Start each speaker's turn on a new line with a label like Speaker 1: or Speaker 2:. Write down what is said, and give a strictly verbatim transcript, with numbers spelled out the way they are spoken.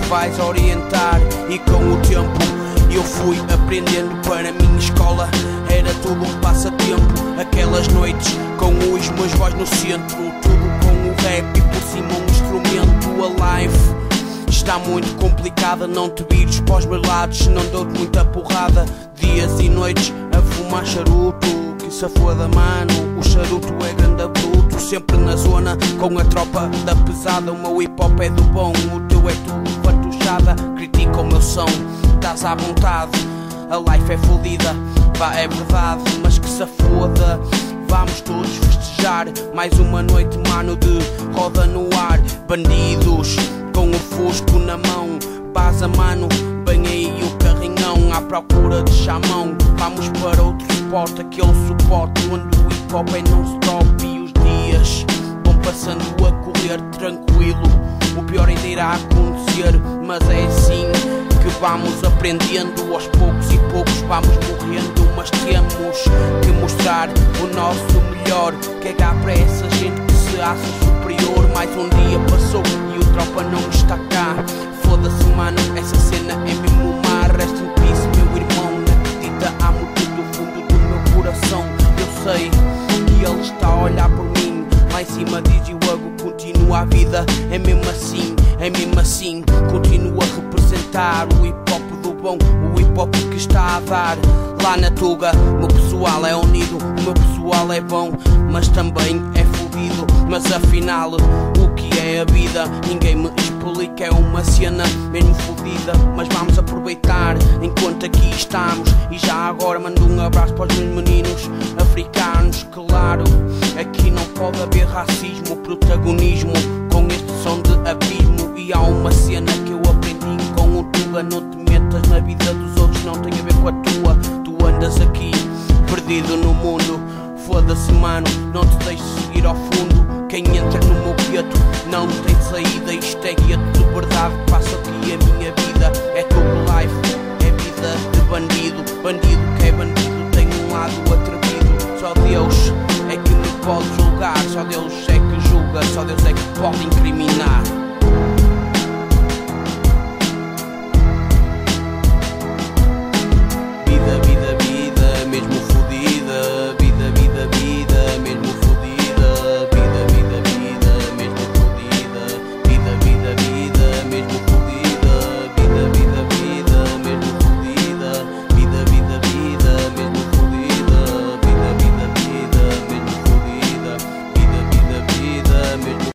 Speaker 1: vais orientar. E com o tempo eu fui aprendendo. Para a minha escola era tudo um passatempo. Aquelas noites com os meus voz no centro, tudo com o rap e por cima um instrumento. A life está muito complicada, não te vires para os meus lados, não dou-te muita porrada. Dias e noites a fumar charuto, que se foda mano, o charuto é grande bruto. Sempre na zona com a tropa da pesada, o meu hip hop é do bom, o teu é tudo fatuchada. Critica o meu som, estás à vontade, a life é fodida, pá é verdade, mas que se foda. Vamos todos festejar mais uma noite, mano, de roda no ar. Bandidos com o fusco na mão, baza mano, bem aí o carrinhão à procura de chamão. Vamos para outro suporte, aquele suporte onde o hip hop é non-stop. E os dias vão passando a correr tranquilo, o pior ainda irá acontecer, mas é assim que vamos aprendendo. Aos poucos e poucos vamos morrendo, mas temos que mostrar o nosso melhor. Cagar para essa gente que se acha superior. Mais um dia passou e o tropa não está cá. Foda-se mano, essa cena é mesmo má. Rest in peace meu irmão, acredita, amo-te do fundo do meu coração. Eu sei que ele está a olhar por mim, lá em cima diz e logo continua a vida. É mesmo assim, é mesmo assim, continua a representar o hip hop do bom, o hip hop que está a dar. Lá na Tuga, o meu pessoal é unido, o meu pessoal é bom, mas também é fodido. Mas afinal, o que é a vida? Ninguém me explica, é uma cena mesmo fodida. Mas vamos aproveitar enquanto aqui estamos. E já agora mando um abraço para os meus meninos africanos. Claro, aqui não pode haver racismo, protagonismo com este som de abismo. E há uma cena que eu aprendi com o Tuga: não te metas na vida dos outros, não tem a ver com a tua. Tu andas aqui perdido no mundo, foda-se mano, não te deixes seguir ao fundo. Quem entra